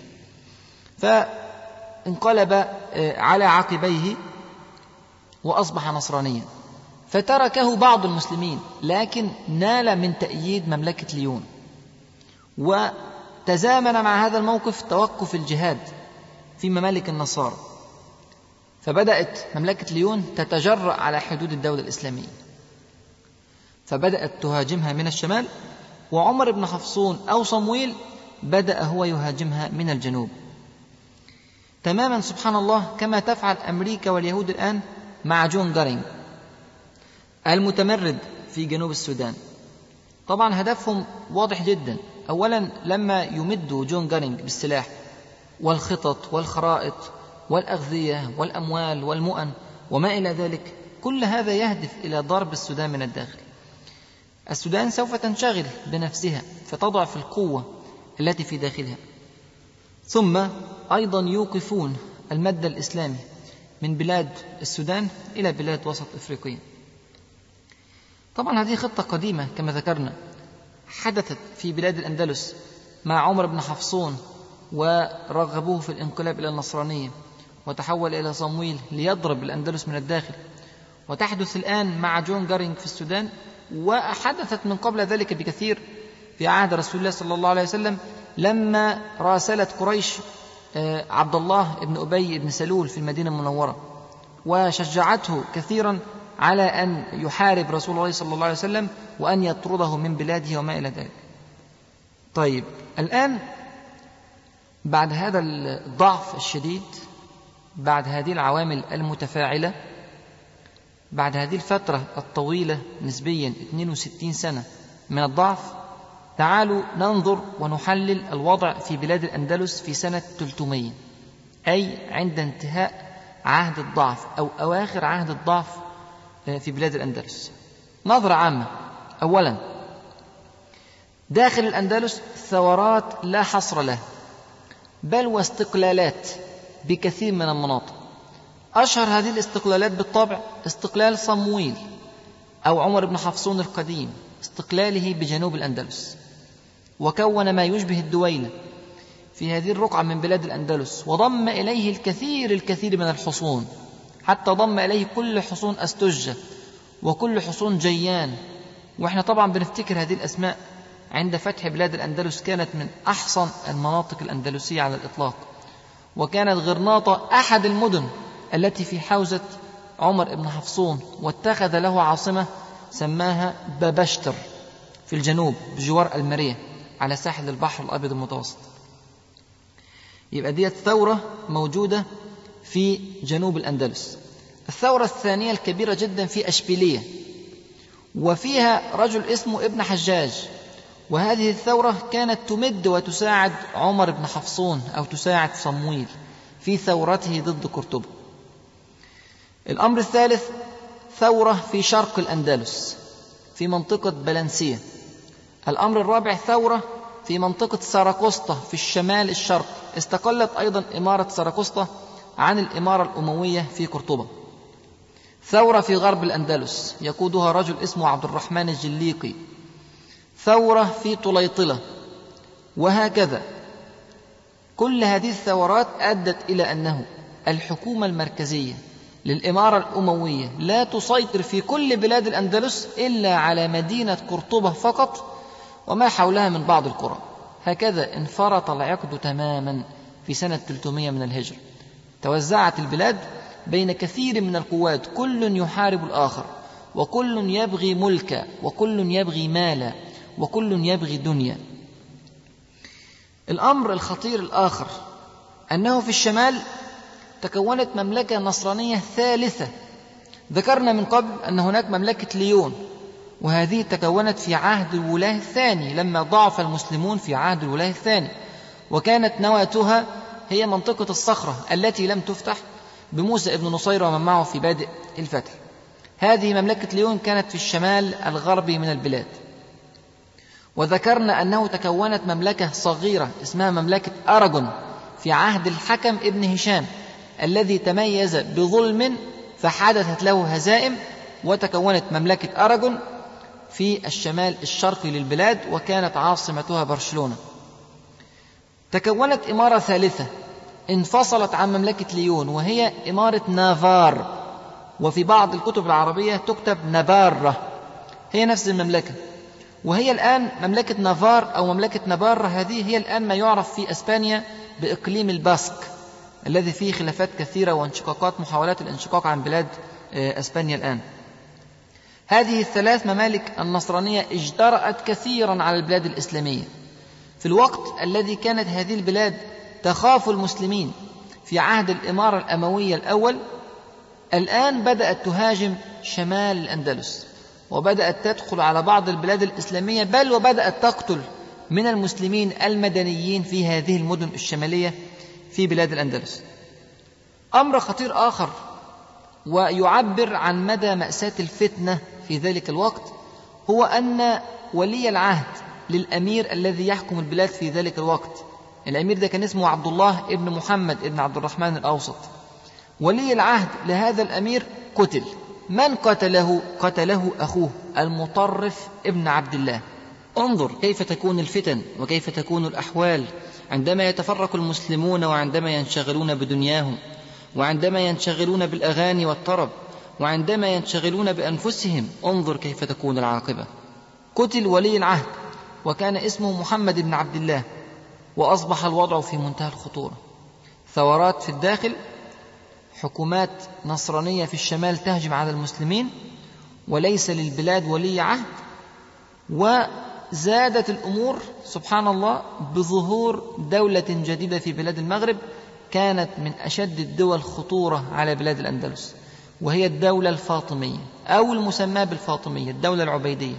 فانقلب على عقبيه وأصبح نصرانيا، فتركه بعض المسلمين، لكن نال من تأييد مملكة ليون، وتزامن مع هذا الموقف توقف الجهاد في ممالك النصارى، فبدأت مملكة ليون تتجرأ على حدود الدولة الإسلامية، فبدأت تهاجمها من الشمال، وعمر بن حفصون أو صمويل بدأ هو يهاجمها من الجنوب، تماما سبحان الله كما تفعل أمريكا واليهود الآن مع جون جارينج المتمرد في جنوب السودان. طبعا هدفهم واضح جدا، أولا لما يمدوا جون جارينج بالسلاح والخطط والخرائط والأغذية والأموال والمؤن وما إلى ذلك، كل هذا يهدف إلى ضرب السودان من الداخل. السودان سوف تنشغل بنفسها فتضعف القوة التي في داخلها، ثم أيضا يوقفون المد الإسلامي من بلاد السودان إلى بلاد وسط إفريقيا. طبعا هذه خطة قديمة كما ذكرنا، حدثت في بلاد الأندلس مع عمر بن حفصون ورغبوه في الانقلاب إلى النصرانية، وتحول إلى صمويل ليضرب الأندلس من الداخل، وتحدث الآن مع جون جارينج في السودان، وحدثت من قبل ذلك بكثير في عهد رسول الله صلى الله عليه وسلم لما راسلت قريش عبد الله بن أبي بن سلول في المدينة المنورة، وشجعته كثيرا على أن يحارب رسول الله صلى الله عليه وسلم وأن يطرده من بلاده وما إلى ذلك. طيب الآن بعد هذا الضعف الشديد، بعد هذه العوامل المتفاعلة، بعد هذه الفترة الطويلة نسبيا 62 سنة من الضعف، تعالوا ننظر ونحلل الوضع في بلاد الأندلس في سنة 300، أي عند انتهاء عهد الضعف أو أواخر عهد الضعف في بلاد الأندلس. نظرة عامة، أولا داخل الأندلس ثورات لا حصر لها، بل واستقلالات بكثير من المناطق. أشهر هذه الاستقلالات بالطبع استقلال صمويل أو عمر بن حفصون القديم، استقلاله بجنوب الأندلس، وكون ما يشبه الدويلة في هذه الرقعة من بلاد الأندلس، وضم إليه الكثير من الحصون، حتى ضم إليه كل حصون أستجة وكل حصون جيان. وإحنا طبعا بنفتكر هذه الأسماء عند فتح بلاد الأندلس، كانت من أحسن المناطق الأندلسية على الإطلاق، وكانت غرناطة أحد المدن التي في حوزة عمر بن حفصون، واتخذ له عاصمة سماها بابشتر في الجنوب بجوار المرية على ساحل البحر الأبيض المتوسط. يبقى دي ثورة موجودة في جنوب الأندلس. الثورة الثانية الكبيرة جدا في أشبيلية، وفيها رجل اسمه ابن حجاج، وهذه الثورة كانت تمد وتساعد عمر بن حفصون أو تساعد صمويل في ثورته ضد قرطبة. الأمر الثالث ثورة في شرق الأندلس في منطقة بلنسية. الأمر الرابع ثورة في منطقة ساراقسطة في الشمال الشرق، استقلت أيضا إمارة ساراقسطة عن الإمارة الأموية في قرطبة. ثورة في غرب الأندلس يقودها رجل اسمه عبد الرحمن الجليقي. ثورة في طليطلة، وهكذا كل هذه الثورات أدت إلى أنه الحكومة المركزية للإمارة الأموية لا تسيطر في كل بلاد الأندلس إلا على مدينة قرطبة فقط وما حولها من بعض القرى. هكذا انفرط العقد تماما في سنة 300 من الهجرة. توزعت البلاد بين كثير من القوات، كل يحارب الآخر، وكل يبغي ملكا، وكل يبغي مالا، وكل يبغي دنيا. الأمر الخطير الآخر أنه في الشمال تكونت مملكة نصرانية ثالثة. ذكرنا من قبل أن هناك مملكة ليون، وهذه تكونت في عهد الولاة الثاني لما ضعف المسلمون في عهد الولاة الثاني، وكانت نواتها هي منطقة الصخرة التي لم تفتح بموسى ابن نصير ومن معه في بادئ الفتح. هذه مملكة ليون كانت في الشمال الغربي من البلاد. وذكرنا أنه تكونت مملكة صغيرة اسمها مملكة أراغون في عهد الحكم ابن هشام الذي تميز بظلم فحدثت له هزائم، وتكونت مملكة أراغون في الشمال الشرقي للبلاد وكانت عاصمتها برشلونة. تكونت إمارة ثالثة انفصلت عن مملكة ليون وهي إمارة نافار، وفي بعض الكتب العربية تكتب نبارة، هي نفس المملكة، وهي الآن مملكة نافار أو مملكة نبارة. هذه هي الآن ما يعرف في أسبانيا بإقليم الباسك الذي فيه خلافات كثيرة وانشقاقات، محاولات الانشقاق عن بلاد أسبانيا الآن. هذه الثلاث ممالك النصرانية اجترأت كثيرا على البلاد الإسلامية في الوقت الذي كانت هذه البلاد تخاف المسلمين في عهد الإمارة الأموية الأول. الآن بدأت تهاجم شمال الأندلس وبدأت تدخل على بعض البلاد الإسلامية، بل وبدأت تقتل من المسلمين المدنيين في هذه المدن الشمالية في بلاد الأندلس. أمر خطير آخر ويعبر عن مدى مأساة الفتنة في ذلك الوقت هو أن ولي العهد للأمير الذي يحكم البلاد في ذلك الوقت، الأمير ده كان اسمه عبد الله ابن محمد ابن عبد الرحمن الأوسط. ولي العهد لهذا الأمير قتل. من قتله؟ قتله أخوه المطرف ابن عبد الله. انظر كيف تكون الفتن وكيف تكون الأحوال عندما يتفرق المسلمون وعندما ينشغلون بدنياهم وعندما ينشغلون بالأغاني والطرب وعندما ينشغلون بأنفسهم. انظر كيف تكون العاقبة. قتل ولي العهد وكان اسمه محمد بن عبد الله، وأصبح الوضع في منتهى الخطورة. ثورات في الداخل، حكومات نصرانية في الشمال تهجم على المسلمين وليس للبلاد ولي عهد. وزادت الأمور سبحان الله بظهور دولة جديدة في بلاد المغرب كانت من أشد الدول خطورة على بلاد الأندلس، وهي الدولة الفاطمية أو المسمى بالفاطمية، الدولة العبيدية.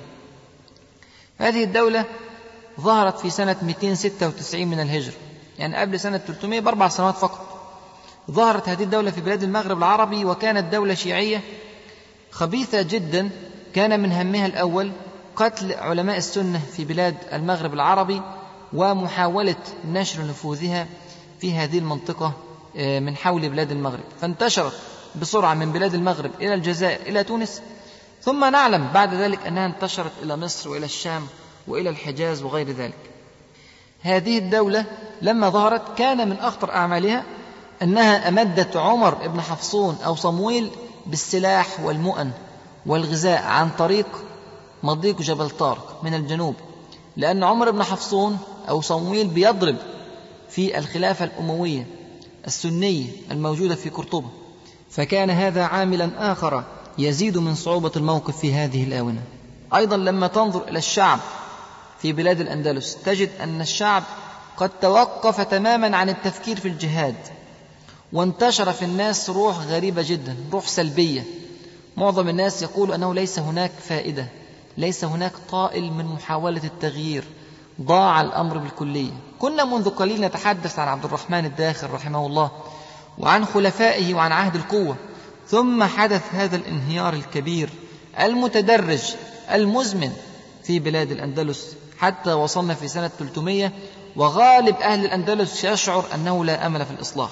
هذه الدولة ظهرت في سنة 296 من الهجرة، يعني قبل سنة 300 ب4 سنوات فقط. ظهرت هذه الدولة في بلاد المغرب العربي، وكانت دولة شيعية خبيثة جدا. كان من همها الأول قتل علماء السنة في بلاد المغرب العربي ومحاولة نشر نفوذها في هذه المنطقة من حول بلاد المغرب، فانتشرت بسرعة من بلاد المغرب إلى الجزائر إلى تونس، ثم نعلم بعد ذلك أنها انتشرت إلى مصر وإلى الشام وإلى الحجاز وغير ذلك. هذه الدولة لما ظهرت كان من أخطر أعمالها أنها أمدت عمر بن حفصون أو صمويل بالسلاح والمؤن والغذاء عن طريق مضيق جبل طارق من الجنوب، لأن عمر بن حفصون أو صمويل بيضرب في الخلافة الأموية السنية الموجودة في قرطبة، فكان هذا عاملا آخر يزيد من صعوبة الموقف في هذه الآونة. أيضا لما تنظر إلى الشعب في بلاد الأندلس تجد أن الشعب قد توقف تماما عن التفكير في الجهاد، وانتشر في الناس روح غريبة جدا، روح سلبية. معظم الناس يقول أنه ليس هناك فائدة، ليس هناك طائل من محاولة التغيير، ضاع الأمر بالكلية. كنا منذ قليل نتحدث عن عبد الرحمن الداخل رحمه الله وعن خلفائه وعن عهد القوة، ثم حدث هذا الانهيار الكبير المتدرج المزمن في بلاد الأندلس حتى وصلنا في سنة 300، وغالب أهل الأندلس يشعر أنه لا أمل في الإصلاح.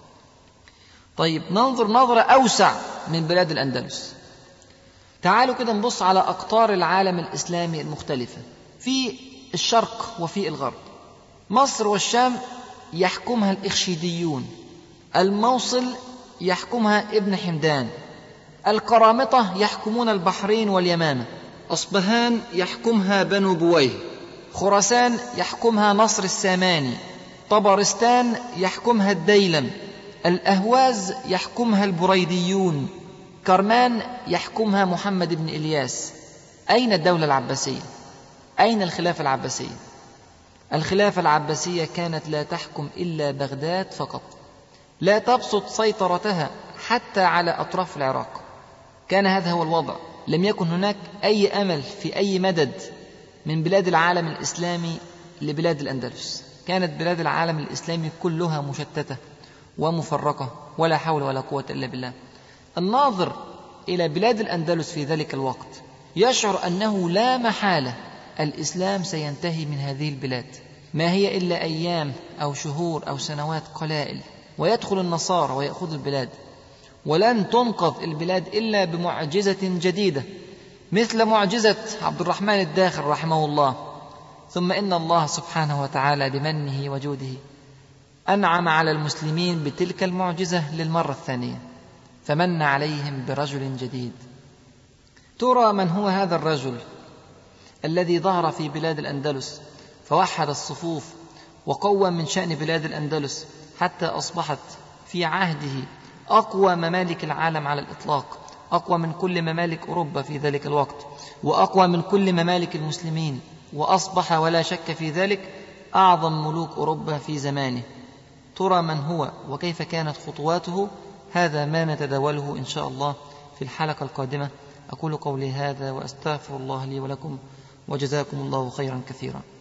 طيب ننظر نظرة أوسع من بلاد الأندلس. تعالوا كده نبص على أقطار العالم الإسلامي المختلفة في الشرق وفي الغرب. مصر والشام يحكمها الإخشيديون، الموصل يحكمها ابن حمدان، القرامطة يحكمون البحرين واليمامة، أصبهان يحكمها بنو بويه، خراسان يحكمها نصر الساماني، طبرستان يحكمها الديلم، الأهواز يحكمها البريديون، كرمان يحكمها محمد بن إلياس. أين الدولة العباسية؟ أين الخلافة العباسية؟ الخلافة العباسية كانت لا تحكم إلا بغداد فقط، لا تبسط سيطرتها حتى على أطراف العراق. كان هذا هو الوضع، لم يكن هناك أي أمل في أي مدد من بلاد العالم الإسلامي لبلاد الأندلس. كانت بلاد العالم الإسلامي كلها مشتتة ومفرقة، ولا حول ولا قوة إلا بالله. الناظر إلى بلاد الأندلس في ذلك الوقت يشعر أنه لا محالة الإسلام سينتهي من هذه البلاد، ما هي إلا أيام أو شهور أو سنوات قلائل ويدخل النصارى ويأخذ البلاد، ولن تنقذ البلاد إلا بمعجزة جديدة مثل معجزة عبد الرحمن الداخل رحمه الله. ثم إن الله سبحانه وتعالى بمنه وجوده أنعم على المسلمين بتلك المعجزة للمرة الثانية، فمن عليهم برجل جديد. ترى من هو هذا الرجل الذي ظهر في بلاد الأندلس فوحد الصفوف وقوى من شأن بلاد الأندلس حتى أصبحت في عهده أقوى ممالك العالم على الإطلاق، أقوى من كل ممالك أوروبا في ذلك الوقت، وأقوى من كل ممالك المسلمين، وأصبح ولا شك في ذلك أعظم ملوك أوروبا في زمانه. ترى من هو وكيف كانت خطواته؟ هذا ما نتداوله إن شاء الله في الحلقة القادمة. أقول قولي هذا وأستغفر الله لي ولكم، وجزاكم الله خيرا كثيرا.